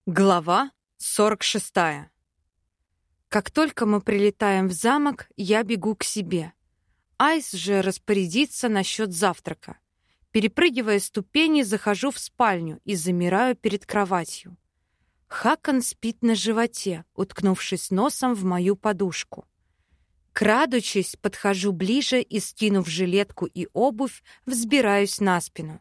Глава 46. Как только мы прилетаем в замок, я бегу к себе. Айс же распорядится насчет завтрака. Перепрыгивая ступени, захожу в спальню и замираю перед кроватью. Хакон спит на животе, уткнувшись носом в мою подушку. Крадучись, подхожу ближе и, скинув жилетку и обувь, взбираюсь на спину.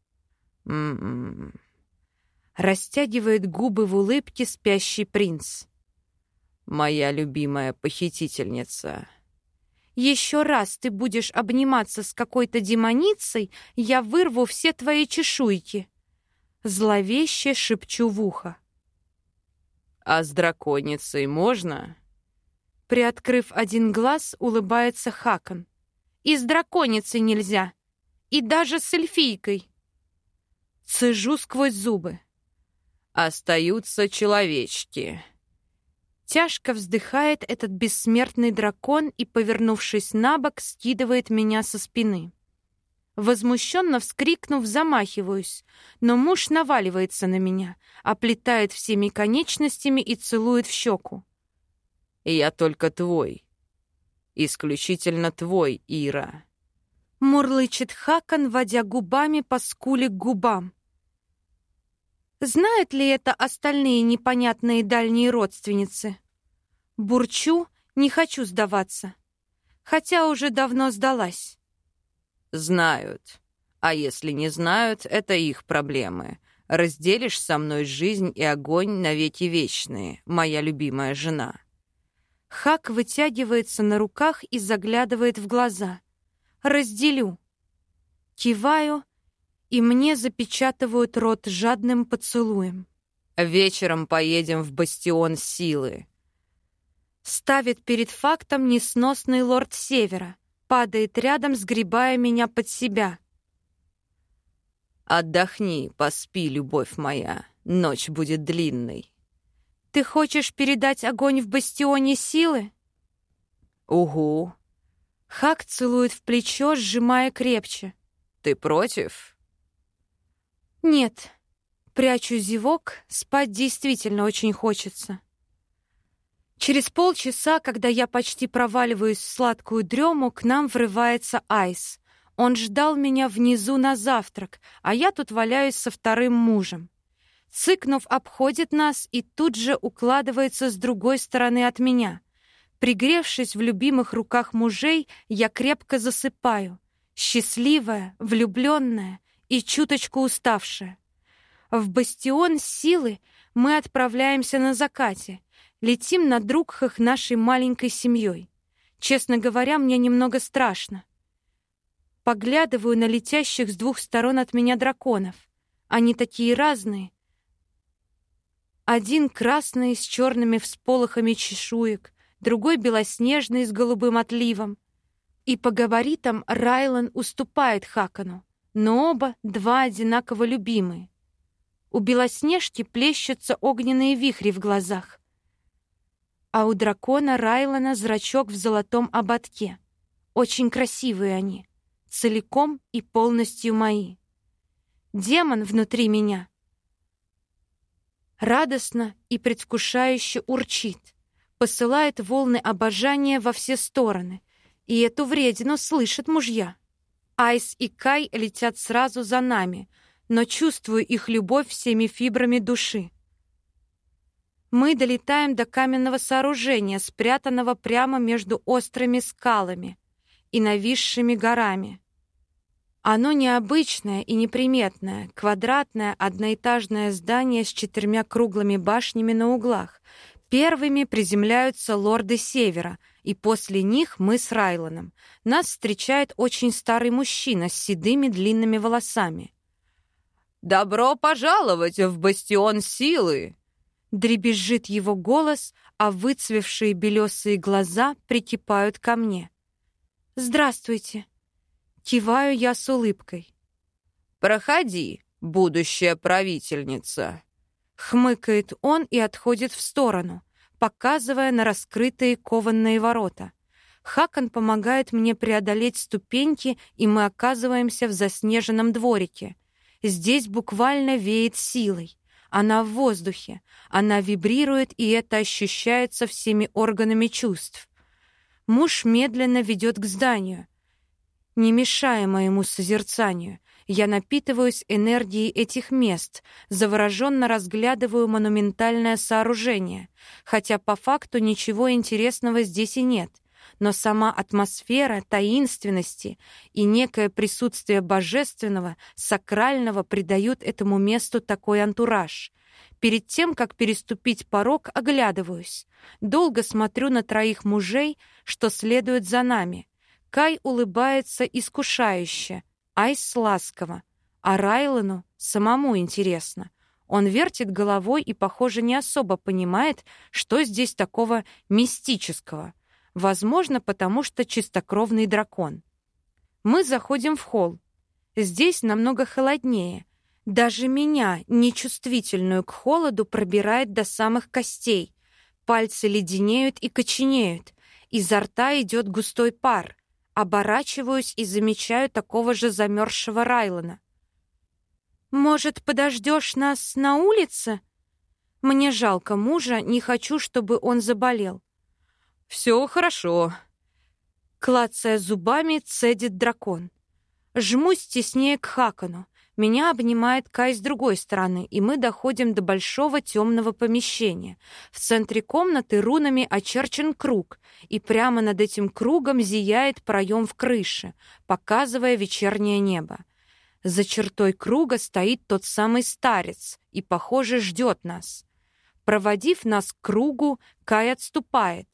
Растягивает губы в улыбке спящий принц. «Моя любимая похитительница». «Еще раз ты будешь обниматься с какой-то демоницей, я вырву все твои чешуйки». Зловеще шепчу в ухо. «А с драконицей можно?» Приоткрыв один глаз, улыбается Хакон. «И с драконицей нельзя. И даже с эльфийкой». Цежу сквозь зубы. «Остаются человечки». Тяжко вздыхает этот бессмертный дракон и, повернувшись на бок, скидывает меня со спины. Возмущенно вскрикнув, замахиваюсь, но муж наваливается на меня, оплетает всеми конечностями и целует в щеку. «Я только твой. Исключительно твой, Ира». Мурлычет Хакон, водя губами по скуле к губам. Знают ли это остальные непонятные дальние родственницы? Бурчу, не хочу сдаваться. Хотя уже давно сдалась. Знают. А если не знают, это их проблемы. Разделишь со мной жизнь и огонь навеки вечные, моя любимая жена. Хак вытягивается на руках и заглядывает в глаза. Разделю. Киваю, и мне запечатывают рот жадным поцелуем. «Вечером поедем в бастион силы». Ставит перед фактом несносный лорд Севера, падает рядом, сгребая меня под себя. «Отдохни, поспи, любовь моя, ночь будет длинной». «Ты хочешь передать огонь в бастионе силы?» «Угу». Хак целует в плечо, сжимая крепче. «Ты против?» «Нет». Прячу зевок, спать действительно очень хочется. Через полчаса, когда я почти проваливаюсь в сладкую дрему, к нам врывается Айс. Он ждал меня внизу на завтрак, а я тут валяюсь со вторым мужем. Цыкнув, обходит нас и тут же укладывается с другой стороны от меня. Пригревшись в любимых руках мужей, я крепко засыпаю. Счастливая, влюбленная и чуточку уставшая. В бастион силы мы отправляемся на закате. Летим над Рукхах нашей маленькой семьей. Честно говоря, мне немного страшно. Поглядываю на летящих с двух сторон от меня драконов. Они такие разные. Один красный с черными всполохами чешуек, другой белоснежный с голубым отливом. И по габаритам Райлан уступает Хакону, но оба два одинаково любимые. У Белоснежки плещутся огненные вихри в глазах, а у дракона Райлана зрачок в золотом ободке. Очень красивые они, целиком и полностью мои. Демон внутри меня радостно и предвкушающе урчит, посылает волны обожания во все стороны, и эту вредину слышат мужья. Айс и Кай летят сразу за нами, но чувствую их любовь всеми фибрами души. Мы долетаем до каменного сооружения, спрятанного прямо между острыми скалами и нависшими горами. Оно необычное и неприметное, квадратное одноэтажное здание с 4 круглыми башнями на углах. Первыми приземляются лорды Севера, и после них мы с Райланом. Нас встречает очень старый мужчина с седыми длинными волосами. «Добро пожаловать в бастион силы!» Дребезжит его голос, а выцвевшие белесые глаза прикипают ко мне. «Здравствуйте!» Киваю я с улыбкой. «Проходи, будущая правительница!» Хмыкает он и отходит в сторону, показывая на раскрытые кованные ворота. Хакон помогает мне преодолеть ступеньки, и мы оказываемся в заснеженном дворике. Здесь буквально веет силой. Она в воздухе, она вибрирует, и это ощущается всеми органами чувств. Муж медленно ведет к зданию, не мешая моему созерцанию. Я напитываюсь энергией этих мест, завороженно разглядываю монументальное сооружение, хотя по факту ничего интересного здесь и нет. Но сама атмосфера таинственности и некое присутствие божественного, сакрального придают этому месту такой антураж. Перед тем, как переступить порог, оглядываюсь. Долго смотрю на троих мужей, что следуют за нами. Кай улыбается искушающе, Айс ласково, а Райлану самому интересно. Он вертит головой и, похоже, не особо понимает, что здесь такого мистического. Возможно, потому что чистокровный дракон. Мы заходим в холл. Здесь намного холоднее. Даже меня, нечувствительную к холоду, пробирает до самых костей. Пальцы леденеют и коченеют. Изо рта идет густой пар. Оборачиваюсь и замечаю такого же замерзшего Райлана. «Может, подождешь нас на улице?» Мне жалко мужа, не хочу, чтобы он заболел. «Все хорошо», — клацая зубами, цедит дракон. Жмусь теснее к Хакану. Меня обнимает Кай с другой стороны, и мы доходим до большого темного помещения. В центре комнаты рунами очерчен круг, и прямо над этим кругом зияет проем в крыше, показывая вечернее небо. За чертой круга стоит тот самый старец и, похоже, ждет нас. Проводив нас к кругу, Кай отступает.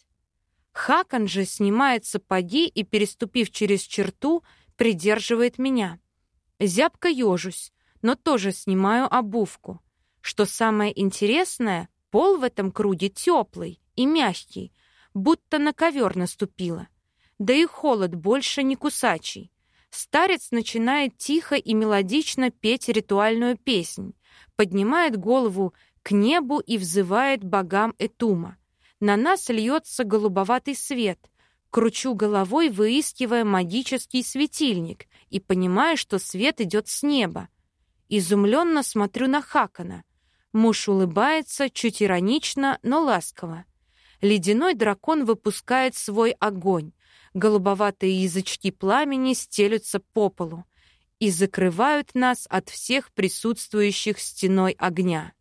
Хакан же снимает сапоги и, переступив через черту, придерживает меня. Зябко ежусь, но тоже снимаю обувку. Что самое интересное, пол в этом круге теплый и мягкий, будто на ковер наступила. Да и холод больше не кусачий. Старец начинает тихо и мелодично петь ритуальную песнь, поднимает голову к небу и взывает богам Этума. На нас льется голубоватый свет. Кручу головой, выискивая магический светильник, и понимаю, что свет идет с неба. Изумленно смотрю на Хакана. Муж улыбается, чуть иронично, но ласково. Ледяной дракон выпускает свой огонь. Голубоватые язычки пламени стелются по полу и закрывают нас от всех присутствующих стеной огня.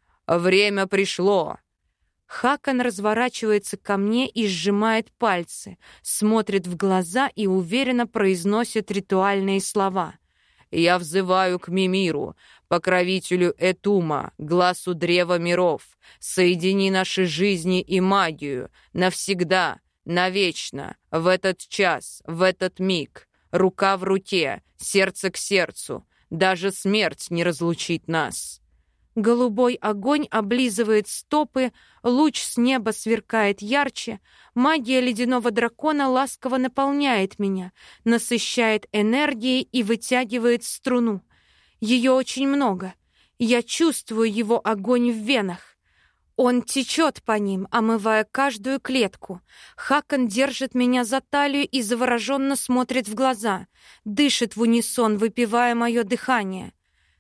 «Время пришло!» Хакан разворачивается ко мне и сжимает пальцы, смотрит в глаза и уверенно произносит ритуальные слова. «Я взываю к Мимиру, покровителю Этума, глазу древа миров. Соедини наши жизни и магию навсегда, навечно, в этот час, в этот миг. Рука в руке, сердце к сердцу. Даже смерть не разлучит нас». Голубой огонь облизывает стопы, луч с неба сверкает ярче, магия ледяного дракона ласково наполняет меня, насыщает энергией и вытягивает струну. Ее очень много. Я чувствую его огонь в венах. Он течет по ним, омывая каждую клетку. Хакан держит меня за талию и завороженно смотрит в глаза, дышит в унисон, выпивая мое дыхание.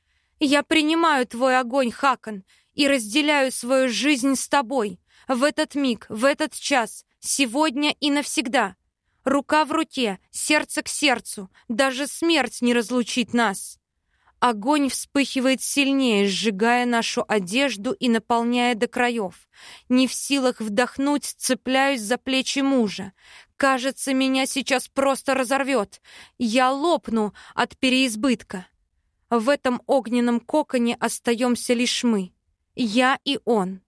«Я принимаю твой огонь, Хакан, и разделяю свою жизнь с тобой. В этот миг, в этот час, сегодня и навсегда. Рука в руке, сердце к сердцу, даже смерть не разлучит нас». Огонь вспыхивает сильнее, сжигая нашу одежду и наполняя до краев. Не в силах вдохнуть, цепляюсь за плечи мужа. Кажется, меня сейчас просто разорвет. Я лопну от переизбытка. В этом огненном коконе остаемся лишь мы. Я и он.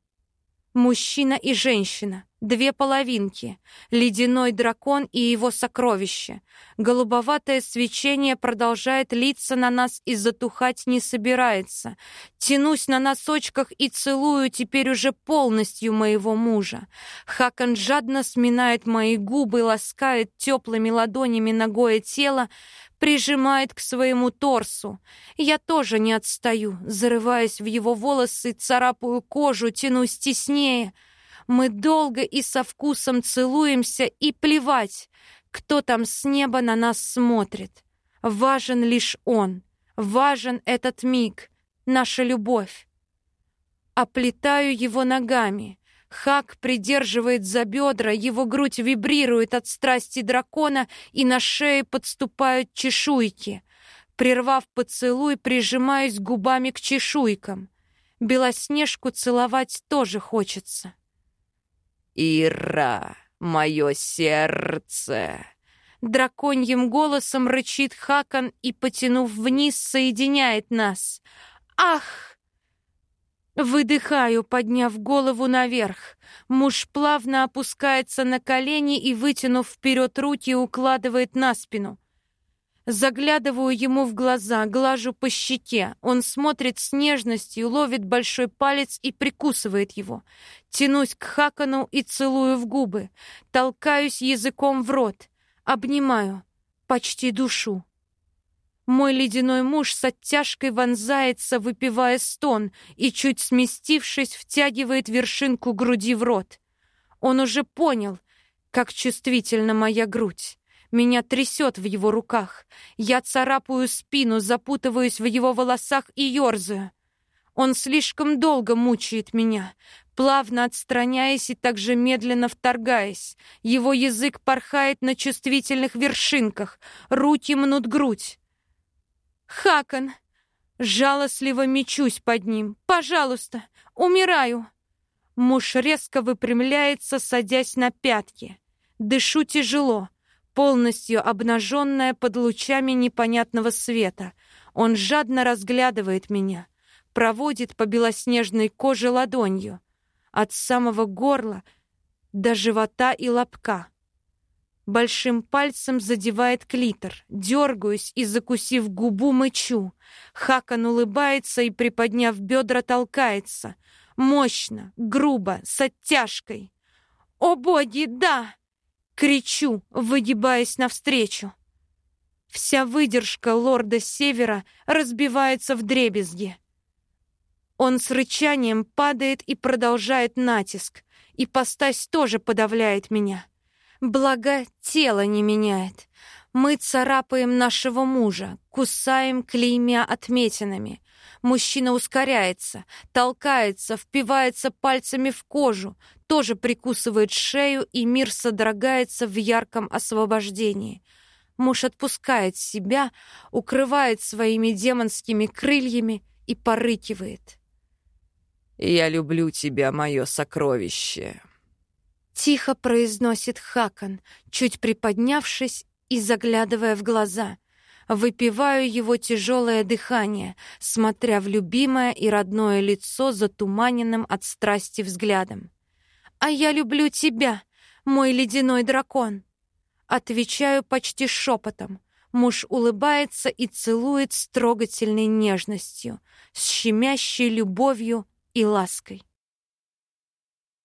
Мужчина и женщина. Две половинки. Ледяной дракон и его сокровище. Голубоватое свечение продолжает литься на нас и затухать не собирается. Тянусь на носочках и целую теперь уже полностью моего мужа. Хакан жадно сминает мои губы, ласкает теплыми ладонями нагое тело, прижимает к своему торсу. Я тоже не отстаю, зарываясь в его волосы, царапаю кожу, тянусь теснее. Мы долго и со вкусом целуемся, и плевать, кто там с неба на нас смотрит. Важен лишь он, важен этот миг, наша любовь. Оплетаю его ногами. Хак придерживает за бедра, его грудь вибрирует от страсти дракона, и на шее подступают чешуйки. Прервав поцелуй, прижимаюсь губами к чешуйкам. Белоснежку целовать тоже хочется. «Ира, мое сердце!» Драконьим голосом рычит Хакон и, потянув вниз, соединяет нас. «Ах!» Выдыхаю, подняв голову наверх. Муж плавно опускается на колени и, вытянув вперед руки, укладывает на спину. Заглядываю ему в глаза, глажу по щеке. Он смотрит с нежностью, ловит большой палец и прикусывает его. Тянусь к Хакону и целую в губы. Толкаюсь языком в рот. Обнимаю, почти душу. Мой ледяной муж с оттяжкой вонзается, выпивая стон, и, чуть сместившись, втягивает вершинку груди в рот. Он уже понял, как чувствительна моя грудь. Меня трясет в его руках. Я царапаю спину, запутываюсь в его волосах и ерзаю. Он слишком долго мучает меня, плавно отстраняясь и также медленно вторгаясь. Его язык порхает на чувствительных вершинках, руки мнут грудь. «Хакон!» Жалостливо мечусь под ним. «Пожалуйста, умираю!» Муж резко выпрямляется, садясь на пятки. Дышу тяжело, полностью обнаженная под лучами непонятного света. Он жадно разглядывает меня, проводит по белоснежной коже ладонью, от самого горла до живота и лобка. Большим пальцем задевает клитор. Дергаюсь и, закусив губу, мычу. Хакон улыбается и, приподняв бедра, толкается. Мощно, грубо, с оттяжкой. «О боги, да!» Кричу, выгибаясь навстречу. Вся выдержка лорда Севера разбивается вдребезги. Он с рычанием падает и продолжает натиск. Ипостась тоже подавляет меня. Благо, тело не меняет. Мы царапаем нашего мужа, кусаем, клеймя отметинами. Мужчина ускоряется, толкается, впивается пальцами в кожу, тоже прикусывает шею, и мир содрогается в ярком освобождении. Муж отпускает себя, укрывает своими демонскими крыльями и порыкивает. «Я люблю тебя, мое сокровище!» Тихо произносит Хакон, чуть приподнявшись и заглядывая в глаза. Выпиваю его тяжелое дыхание, смотря в любимое и родное лицо затуманенным от страсти взглядом. «А я люблю тебя, мой ледяной дракон!» Отвечаю почти шепотом. Муж улыбается и целует с трогательной нежностью, с щемящей любовью и лаской.